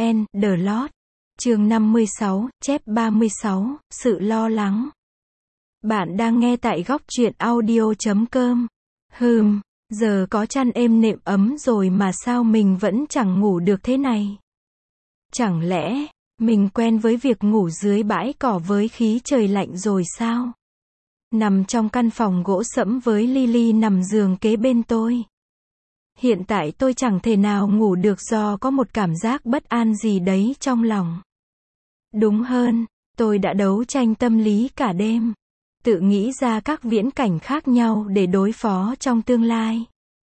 and the Lord. Chương 56, chép 36, sự lo lắng. Bạn đang nghe tại góc truyện audio.com. Giờ có chăn êm nệm ấm rồi mà sao mình vẫn chẳng ngủ được thế này? Chẳng lẽ, mình quen với việc ngủ dưới bãi cỏ với khí trời lạnh rồi sao? Nằm trong căn phòng gỗ sẫm với Lily nằm giường kế bên tôi. Hiện tại tôi chẳng thể nào ngủ được do có một cảm giác bất an gì đấy trong lòng. Đúng hơn, tôi đã đấu tranh tâm lý cả đêm. Tự nghĩ ra các viễn cảnh khác nhau để đối phó trong tương lai.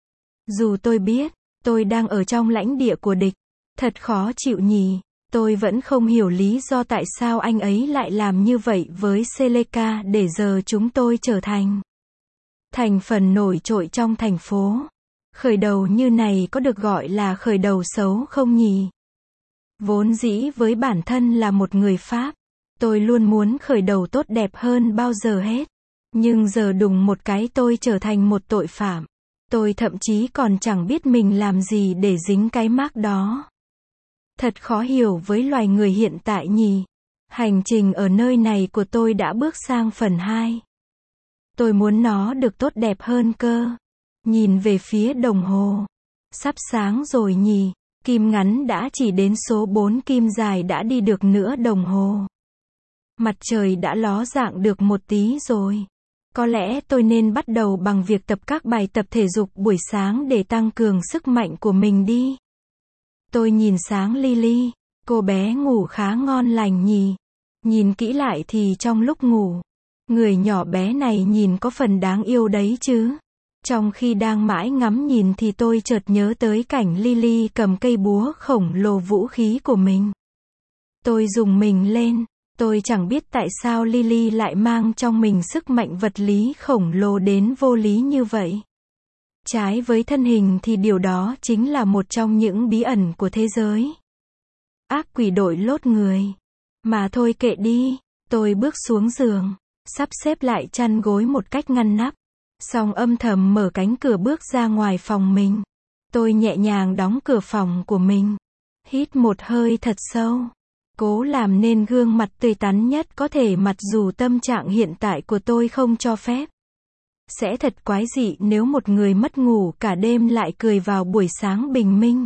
Dù tôi biết, tôi đang ở trong lãnh địa của địch. Thật khó chịu nhỉ. Tôi vẫn không hiểu lý do tại sao anh ấy lại làm như vậy với Seleka để giờ chúng tôi trở thành phần nổi trội trong thành phố. Khởi đầu như này có được gọi là khởi đầu xấu không nhỉ? Vốn dĩ với bản thân là một người Pháp, tôi luôn muốn khởi đầu tốt đẹp hơn bao giờ hết. Nhưng giờ đùng một cái tôi trở thành một tội phạm. Tôi thậm chí còn chẳng biết mình làm gì để dính cái mác đó. Thật khó hiểu với loài người hiện tại nhỉ. Hành trình ở nơi này của tôi đã bước sang phần 2. Tôi muốn nó được tốt đẹp hơn cơ. Nhìn về phía đồng hồ. Sắp sáng rồi nhỉ. Kim ngắn đã chỉ đến số 4, kim dài đã đi được nửa đồng hồ. Mặt trời đã ló dạng được một tí rồi. Có lẽ tôi nên bắt đầu bằng việc tập các bài tập thể dục buổi sáng để tăng cường sức mạnh của mình đi. Tôi nhìn sáng Lily, cô bé ngủ khá ngon lành nhỉ. Nhìn kỹ lại thì trong lúc ngủ, người nhỏ bé này nhìn có phần đáng yêu đấy chứ. Trong khi đang mãi ngắm nhìn thì tôi chợt nhớ tới cảnh Lily cầm cây búa khổng lồ vũ khí của mình. Tôi rùng mình lên, tôi chẳng biết tại sao Lily lại mang trong mình sức mạnh vật lý khổng lồ đến vô lý như vậy. Trái với thân hình thì điều đó chính là một trong những bí ẩn của thế giới. Ác quỷ đội lốt người. Mà thôi kệ đi, tôi bước xuống giường, sắp xếp lại chăn gối một cách ngăn nắp. Xong âm thầm mở cánh cửa bước ra ngoài phòng mình. Tôi nhẹ nhàng đóng cửa phòng của mình. Hít một hơi thật sâu. Cố làm nên gương mặt tươi tắn nhất có thể mặc dù tâm trạng hiện tại của tôi không cho phép. Sẽ thật quái dị nếu một người mất ngủ cả đêm lại cười vào buổi sáng bình minh.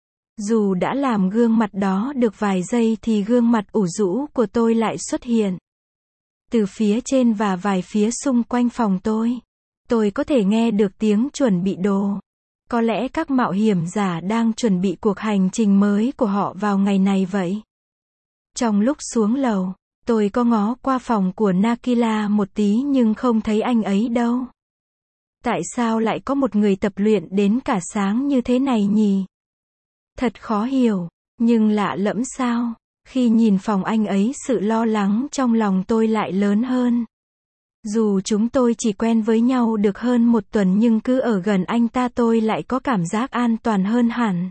Dù đã làm gương mặt đó được vài giây thì gương mặt ủ rũ của tôi lại xuất hiện. Từ phía trên và vài phía xung quanh phòng tôi có thể nghe được tiếng chuẩn bị đồ. Có lẽ các mạo hiểm giả đang chuẩn bị cuộc hành trình mới của họ vào ngày này vậy. Trong lúc xuống lầu, tôi có ngó qua phòng của Nakila một tí nhưng không thấy anh ấy đâu. Tại sao lại có một người tập luyện đến cả sáng như thế này nhỉ? Thật khó hiểu, nhưng lạ lẫm sao? Khi nhìn phòng anh ấy sự lo lắng trong lòng tôi lại lớn hơn. Dù chúng tôi chỉ quen với nhau được hơn một tuần nhưng cứ ở gần anh ta tôi lại có cảm giác an toàn hơn hẳn.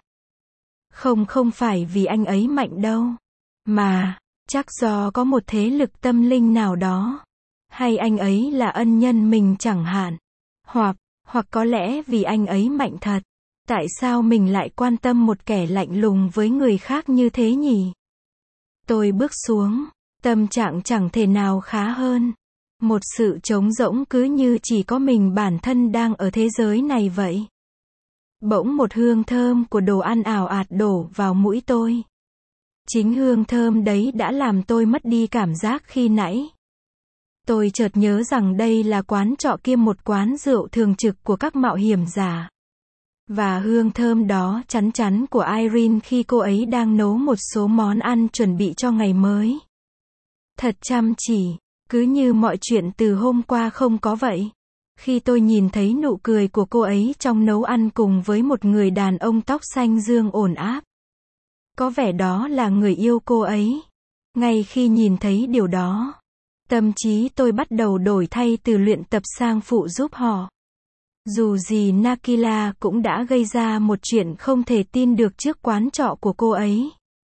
Không phải vì anh ấy mạnh đâu. Mà, chắc do có một thế lực tâm linh nào đó. Hay anh ấy là ân nhân mình chẳng hạn. Hoặc có lẽ vì anh ấy mạnh thật. Tại sao mình lại quan tâm một kẻ lạnh lùng với người khác như thế nhỉ? Tôi bước xuống, tâm trạng chẳng thể nào khá hơn. Một sự trống rỗng cứ như chỉ có mình bản thân đang ở thế giới này vậy. Bỗng một hương thơm của đồ ăn ào ạt đổ vào mũi tôi. Chính hương thơm đấy đã làm tôi mất đi cảm giác khi nãy. Tôi chợt nhớ rằng đây là quán trọ kiêm một quán rượu thường trực của các mạo hiểm giả. Và hương thơm đó chắn chắn của Irene khi cô ấy đang nấu một số món ăn chuẩn bị cho ngày mới. Thật chăm chỉ, cứ như mọi chuyện từ hôm qua không có vậy. Khi tôi nhìn thấy nụ cười của cô ấy trong nấu ăn cùng với một người đàn ông tóc xanh dương ổn áp. Có vẻ đó là người yêu cô ấy. Ngay khi nhìn thấy điều đó, tâm trí tôi bắt đầu đổi thay từ luyện tập sang phụ giúp họ. Dù gì Nakila cũng đã gây ra một chuyện không thể tin được trước quán trọ của cô ấy.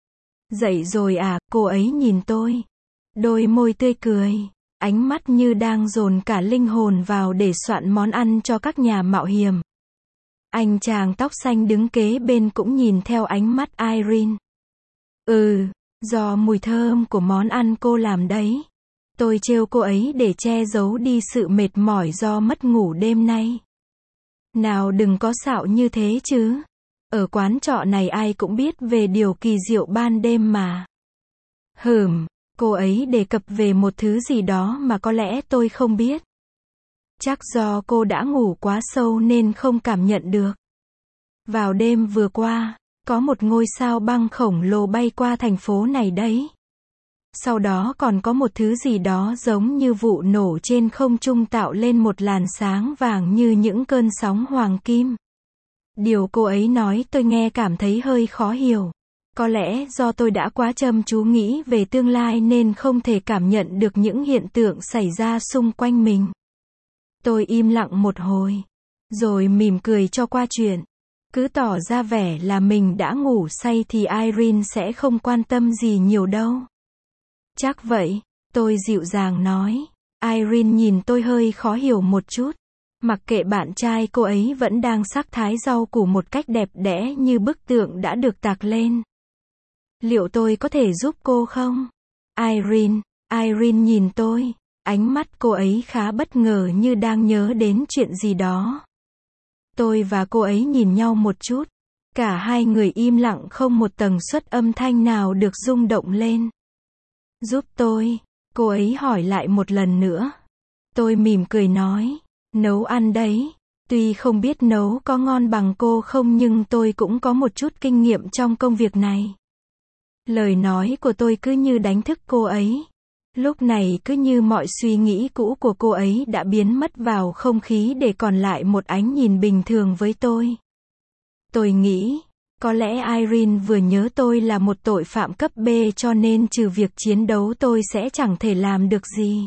Dậy rồi à, cô ấy nhìn tôi. Đôi môi tươi cười, ánh mắt như đang dồn cả linh hồn vào để soạn món ăn cho các nhà mạo hiểm. Anh chàng tóc xanh đứng kế bên cũng nhìn theo ánh mắt Irene. Do mùi thơm của món ăn cô làm đấy. Tôi trêu cô ấy để che giấu đi sự mệt mỏi do mất ngủ đêm nay. Nào đừng có xạo như thế chứ. Ở quán trọ này ai cũng biết về điều kỳ diệu ban đêm mà. Cô ấy đề cập về một thứ gì đó mà có lẽ tôi không biết. Chắc do cô đã ngủ quá sâu nên không cảm nhận được. Vào đêm vừa qua, có một ngôi sao băng khổng lồ bay qua thành phố này đấy. Sau đó còn có một thứ gì đó giống như vụ nổ trên không trung tạo lên một làn sáng vàng như những cơn sóng hoàng kim. Điều cô ấy nói tôi nghe cảm thấy hơi khó hiểu. Có lẽ do tôi đã quá chăm chú nghĩ về tương lai nên không thể cảm nhận được những hiện tượng xảy ra xung quanh mình. Tôi im lặng một hồi, rồi mỉm cười cho qua chuyện. Cứ tỏ ra vẻ là mình đã ngủ say thì Irene sẽ không quan tâm gì nhiều đâu. Chắc vậy, tôi dịu dàng nói. Irene nhìn tôi hơi khó hiểu một chút. Mặc kệ bạn trai cô ấy vẫn đang sắc thái rau củ một cách đẹp đẽ như bức tượng đã được tạc lên. Liệu tôi có thể giúp cô không? Irene nhìn tôi. Ánh mắt cô ấy khá bất ngờ như đang nhớ đến chuyện gì đó. Tôi và cô ấy nhìn nhau một chút. Cả hai người im lặng, không một tần suất âm thanh nào được rung động lên. Giúp tôi? Cô ấy hỏi lại một lần nữa. Tôi mỉm cười nói. Nấu ăn đấy. Tuy không biết nấu có ngon bằng cô không nhưng tôi cũng có một chút kinh nghiệm trong công việc này. Lời nói của tôi cứ như đánh thức cô ấy. Lúc này cứ như mọi suy nghĩ cũ của cô ấy đã biến mất vào không khí để còn lại một ánh nhìn bình thường với tôi. Tôi nghĩ, có lẽ Irene vừa nhớ tôi là một tội phạm cấp B cho nên trừ việc chiến đấu tôi sẽ chẳng thể làm được gì.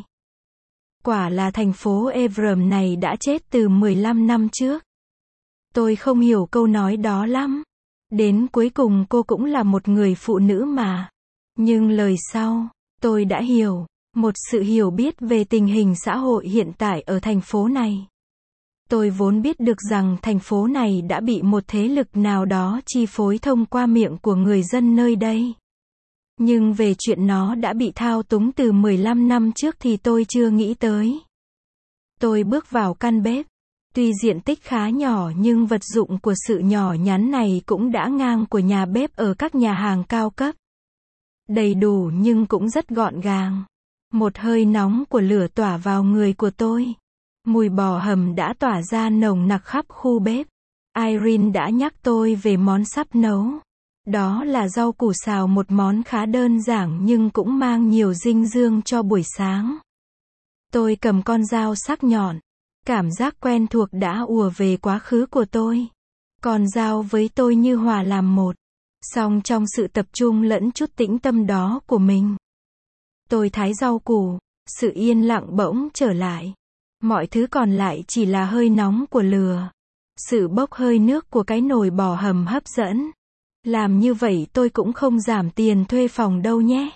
Quả là thành phố Evram này đã chết từ 15 năm trước. Tôi không hiểu câu nói đó lắm. Đến cuối cùng cô cũng là một người phụ nữ mà. Nhưng lời sau, tôi đã hiểu. Một sự hiểu biết về tình hình xã hội hiện tại ở thành phố này. Tôi vốn biết được rằng thành phố này đã bị một thế lực nào đó chi phối thông qua miệng của người dân nơi đây. Nhưng về chuyện nó đã bị thao túng từ 15 năm trước thì tôi chưa nghĩ tới. Tôi bước vào căn bếp. Tuy diện tích khá nhỏ nhưng vật dụng của sự nhỏ nhắn này cũng đã ngang của nhà bếp ở các nhà hàng cao cấp. Đầy đủ nhưng cũng rất gọn gàng. Một hơi nóng của lửa tỏa vào người của tôi. Mùi bò hầm đã tỏa ra nồng nặc khắp khu bếp. Irene đã nhắc tôi về món sắp nấu. Đó là rau củ xào, một món khá đơn giản nhưng cũng mang nhiều dinh dưỡng cho buổi sáng. Tôi cầm con dao sắc nhọn. Cảm giác quen thuộc đã ùa về quá khứ của tôi. Con dao với tôi như hòa làm một. Song trong sự tập trung lẫn chút tĩnh tâm đó của mình. Tôi thái rau củ. Sự yên lặng bỗng trở lại. Mọi thứ còn lại chỉ là hơi nóng của lửa. Sự bốc hơi nước của cái nồi bò hầm hấp dẫn. Làm như vậy tôi cũng không giảm tiền thuê phòng đâu nhé.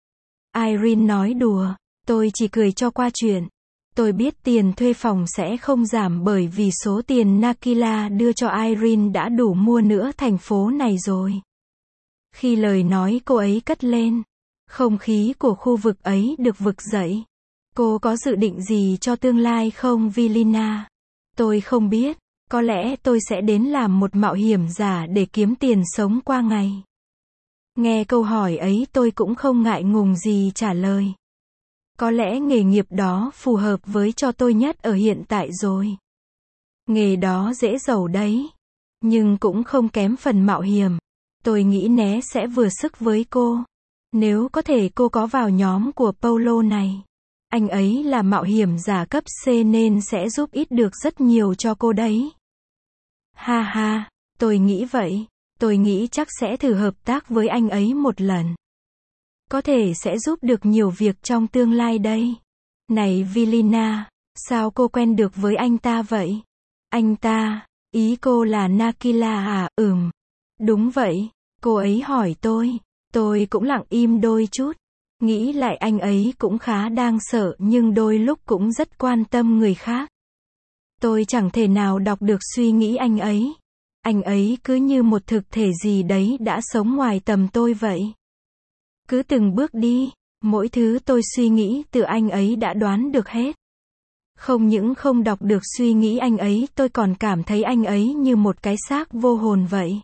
Irene nói đùa. Tôi chỉ cười cho qua chuyện. Tôi biết tiền thuê phòng sẽ không giảm bởi vì số tiền Nakila đưa cho Irene đã đủ mua nữa thành phố này rồi. Khi lời nói cô ấy cất lên, không khí của khu vực ấy được vực dậy. Cô có dự định gì cho tương lai không Vilina? Tôi không biết. Có lẽ tôi sẽ đến làm một mạo hiểm giả để kiếm tiền sống qua ngày. Nghe câu hỏi ấy tôi cũng không ngại ngùng gì trả lời. Có lẽ nghề nghiệp đó phù hợp với cho tôi nhất ở hiện tại rồi. Nghề đó dễ giàu đấy. Nhưng cũng không kém phần mạo hiểm. Tôi nghĩ né sẽ vừa sức với cô. Nếu có thể cô có vào nhóm của Paulo này. Anh ấy là mạo hiểm giả cấp C nên sẽ giúp ích được rất nhiều cho cô đấy. Ha ha, tôi nghĩ vậy. Tôi nghĩ chắc sẽ thử hợp tác với anh ấy một lần. Có thể sẽ giúp được nhiều việc trong tương lai đây. Này Vilina, sao cô quen được với anh ta vậy? Anh ta, ý cô là Nakila à? Đúng vậy, cô ấy hỏi tôi. Tôi cũng lặng im đôi chút. Nghĩ lại anh ấy cũng khá đáng sợ nhưng đôi lúc cũng rất quan tâm người khác. Tôi chẳng thể nào đọc được suy nghĩ anh ấy. Anh ấy cứ như một thực thể gì đấy đã sống ngoài tầm tôi vậy. Cứ từng bước đi, mỗi thứ tôi suy nghĩ từ anh ấy đã đoán được hết. Không những không đọc được suy nghĩ anh ấy, tôi còn cảm thấy anh ấy như một cái xác vô hồn vậy.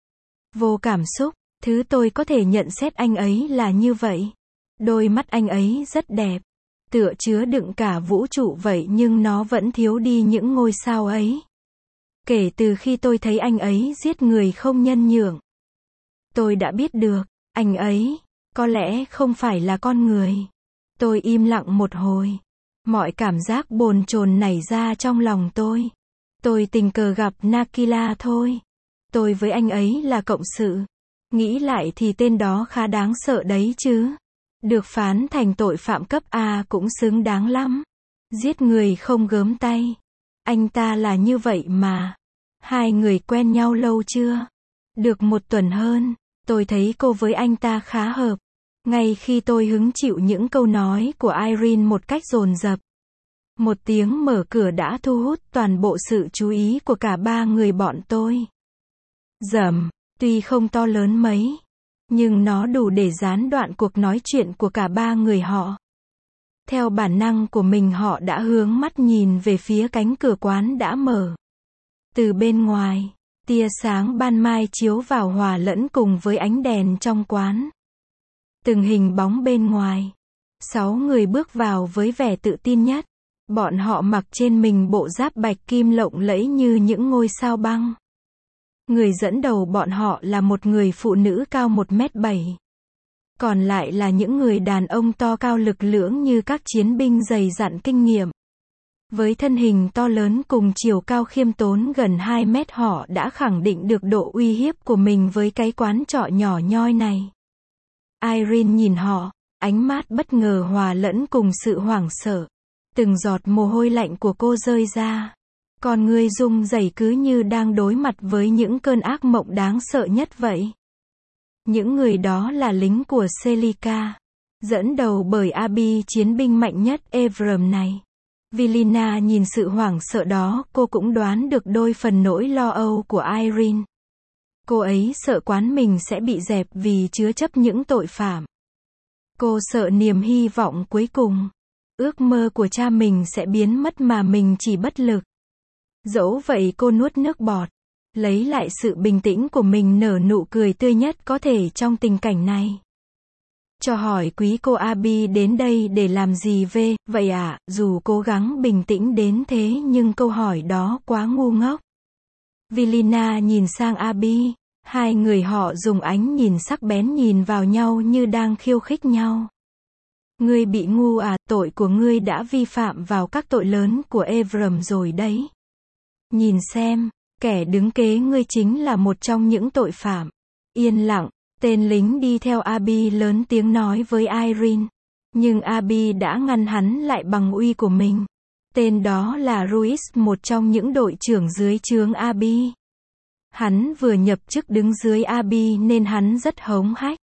Vô cảm xúc, thứ tôi có thể nhận xét anh ấy là như vậy. Đôi mắt anh ấy rất đẹp, tựa chứa đựng cả vũ trụ vậy nhưng nó vẫn thiếu đi những ngôi sao ấy. Kể từ khi tôi thấy anh ấy giết người không nhân nhượng, tôi đã biết được, anh ấy, có lẽ không phải là con người. Tôi im lặng một hồi. Mọi cảm giác bồn chồn nảy ra trong lòng tôi. Tôi tình cờ gặp Nakila thôi. Tôi với anh ấy là cộng sự. Nghĩ lại thì tên đó khá đáng sợ đấy chứ. Được phán thành tội phạm cấp A cũng xứng đáng lắm. Giết người không gớm tay. Anh ta là như vậy mà. Hai người quen nhau lâu chưa? Được 1 tuần hơn. Tôi thấy cô với anh ta khá hợp. Ngay khi tôi hứng chịu những câu nói của Irene một cách dồn dập. Một tiếng mở cửa đã thu hút toàn bộ sự chú ý của cả 3 người bọn tôi. Rầm, tuy không to lớn mấy, nhưng nó đủ để gián đoạn cuộc nói chuyện của cả 3 người họ. Theo bản năng của mình họ đã hướng mắt nhìn về phía cánh cửa quán đã mở. Từ bên ngoài, tia sáng ban mai chiếu vào hòa lẫn cùng với ánh đèn trong quán. Từng hình bóng bên ngoài. 6 người bước vào với vẻ tự tin nhất. Bọn họ mặc trên mình bộ giáp bạch kim lộng lẫy như những ngôi sao băng. Người dẫn đầu bọn họ là một người phụ nữ cao 1m7. Còn lại là những người đàn ông to cao lực lưỡng như các chiến binh dày dặn kinh nghiệm. Với thân hình to lớn cùng chiều cao khiêm tốn gần 2 mét họ đã khẳng định được độ uy hiếp của mình với cái quán trọ nhỏ nhoi này. Irene nhìn họ, ánh mắt bất ngờ hòa lẫn cùng sự hoảng sợ. Từng giọt mồ hôi lạnh của cô rơi ra. Con người rung rẩy cứ như đang đối mặt với những cơn ác mộng đáng sợ nhất vậy. Những người đó là lính của Celica, dẫn đầu bởi Abby, chiến binh mạnh nhất Evram này. Vilina nhìn sự hoảng sợ đó, cô cũng đoán được đôi phần nỗi lo âu của Irene. Cô ấy sợ quán mình sẽ bị dẹp vì chứa chấp những tội phạm. Cô sợ niềm hy vọng cuối cùng, ước mơ của cha mình sẽ biến mất mà mình chỉ bất lực. Dẫu vậy cô nuốt nước bọt, lấy lại sự bình tĩnh của mình, nở nụ cười tươi nhất có thể trong tình cảnh này. Cho hỏi quý cô Abby đến đây để làm gì về, vậy ạ? Dù cố gắng bình tĩnh đến thế nhưng câu hỏi đó quá ngu ngốc. Vilina nhìn sang Abby, hai người họ dùng ánh nhìn sắc bén nhìn vào nhau như đang khiêu khích nhau. Ngươi bị ngu à, tội của ngươi đã vi phạm vào các tội lớn của Evram rồi đấy. Nhìn xem, kẻ đứng kế ngươi chính là một trong những tội phạm. Yên lặng, tên lính đi theo Abby lớn tiếng nói với Irene. Nhưng Abby đã ngăn hắn lại bằng uy của mình. Tên đó là Ruiz, một trong những đội trưởng dưới trướng Abby. Hắn vừa nhập chức đứng dưới Abby nên hắn rất hống hách.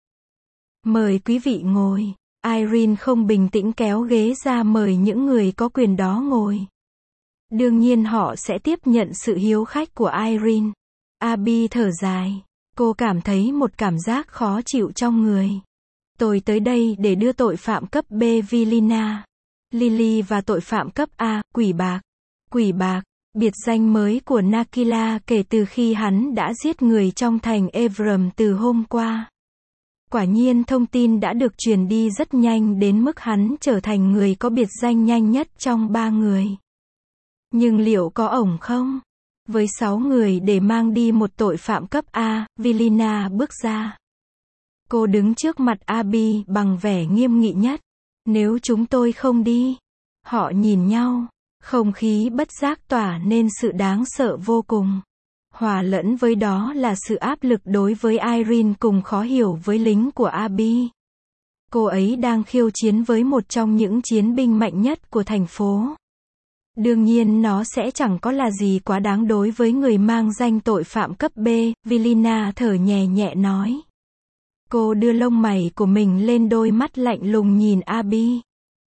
Mời quý vị ngồi. Irene không bình tĩnh kéo ghế ra mời những người có quyền đó ngồi. Đương nhiên họ sẽ tiếp nhận sự hiếu khách của Irene. Abby thở dài. Cô cảm thấy một cảm giác khó chịu trong người. Tôi tới đây để đưa tội phạm cấp B Vilina, Lily và tội phạm cấp A, quỷ bạc. Quỷ bạc, biệt danh mới của Nakila kể từ khi hắn đã giết người trong thành Evram từ hôm qua. Quả nhiên thông tin đã được truyền đi rất nhanh đến mức hắn trở thành người có biệt danh nhanh nhất trong 3 người. Nhưng liệu có ổn không? Với 6 người để mang đi một tội phạm cấp A, Vilina bước ra. Cô đứng trước mặt Abby bằng vẻ nghiêm nghị nhất. Nếu chúng tôi không đi. Họ nhìn nhau. Không khí bất giác tỏa nên sự đáng sợ vô cùng. Hòa lẫn với đó là sự áp lực đối với Irene cùng khó hiểu với lính của Abby. Cô ấy đang khiêu chiến với một trong những chiến binh mạnh nhất của thành phố. Đương nhiên nó sẽ chẳng có là gì quá đáng đối với người mang danh tội phạm cấp B, Vilina thở nhẹ nhẹ nói. Cô đưa lông mày của mình lên, đôi mắt lạnh lùng nhìn Abby.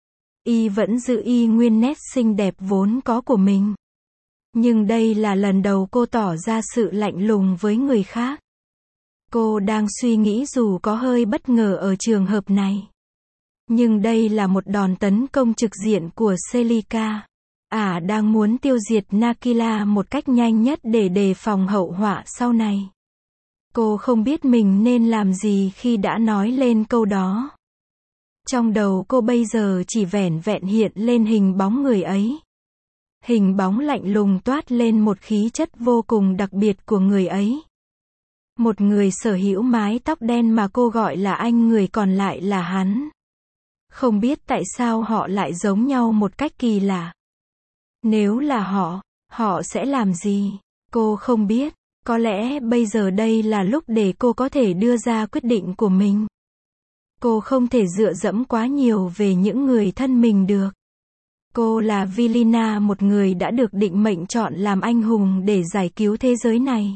Y vẫn giữ y nguyên nét xinh đẹp vốn có của mình. Nhưng đây là lần đầu cô tỏ ra sự lạnh lùng với người khác. Cô đang suy nghĩ dù có hơi bất ngờ ở trường hợp này. Nhưng đây là một đòn tấn công trực diện của Celica. Ả đang muốn tiêu diệt Nakila một cách nhanh nhất để đề phòng hậu họa sau này. Cô không biết mình nên làm gì khi đã nói lên câu đó. Trong đầu cô bây giờ chỉ vẻn vẹn hiện lên hình bóng người ấy. Hình bóng lạnh lùng toát lên một khí chất vô cùng đặc biệt của người ấy. Một người sở hữu mái tóc đen mà cô gọi là anh, người còn lại là hắn. Không biết tại sao họ lại giống nhau một cách kỳ lạ. Nếu là họ sẽ làm gì? Cô không biết. Có lẽ bây giờ đây là lúc để cô có thể đưa ra quyết định của mình. Cô không thể dựa dẫm quá nhiều về những người thân mình được. Cô là Vilina, một người đã được định mệnh chọn làm anh hùng để giải cứu thế giới này.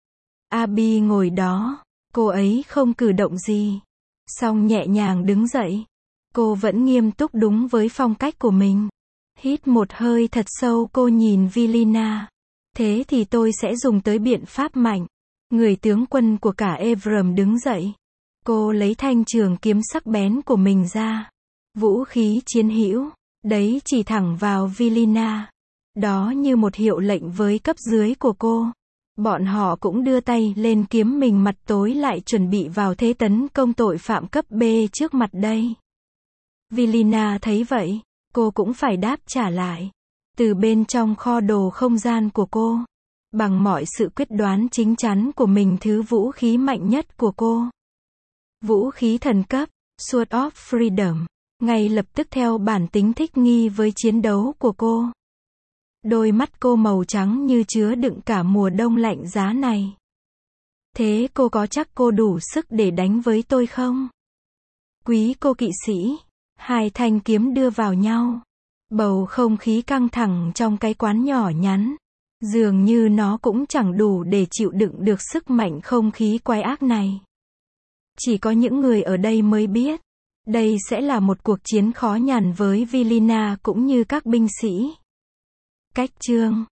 Abby ngồi đó, cô ấy không cử động gì. Song nhẹ nhàng đứng dậy. Cô vẫn nghiêm túc đúng với phong cách của mình. Hít một hơi thật sâu, cô nhìn Vilina. Thế thì tôi sẽ dùng tới biện pháp mạnh. Người tướng quân của cả Evram đứng dậy. Cô lấy thanh trường kiếm sắc bén của mình ra. Vũ khí chiến hữu. Đấy chỉ thẳng vào Vilina. Đó như một hiệu lệnh với cấp dưới của cô. Bọn họ cũng đưa tay lên kiếm mình, mặt tối lại chuẩn bị vào thế tấn công tội phạm cấp B trước mặt đây. Vilina thấy vậy, cô cũng phải đáp trả lại. Từ bên trong kho đồ không gian của cô. Bằng mọi sự quyết đoán chính chắn của mình, thứ vũ khí mạnh nhất của cô. Vũ khí thần cấp, Sword of Freedom. Ngay lập tức theo bản tính thích nghi với chiến đấu của cô. Đôi mắt cô màu trắng như chứa đựng cả mùa đông lạnh giá này. Thế cô có chắc cô đủ sức để đánh với tôi không? Quý cô kỵ sĩ. Hai thanh kiếm đưa vào nhau. Bầu không khí căng thẳng trong cái quán nhỏ nhắn. Dường như nó cũng chẳng đủ để chịu đựng được sức mạnh không khí quái ác này. Chỉ có những người ở đây mới biết. Đây sẽ là một cuộc chiến khó nhằn với Vilina cũng như các binh sĩ. Cách chương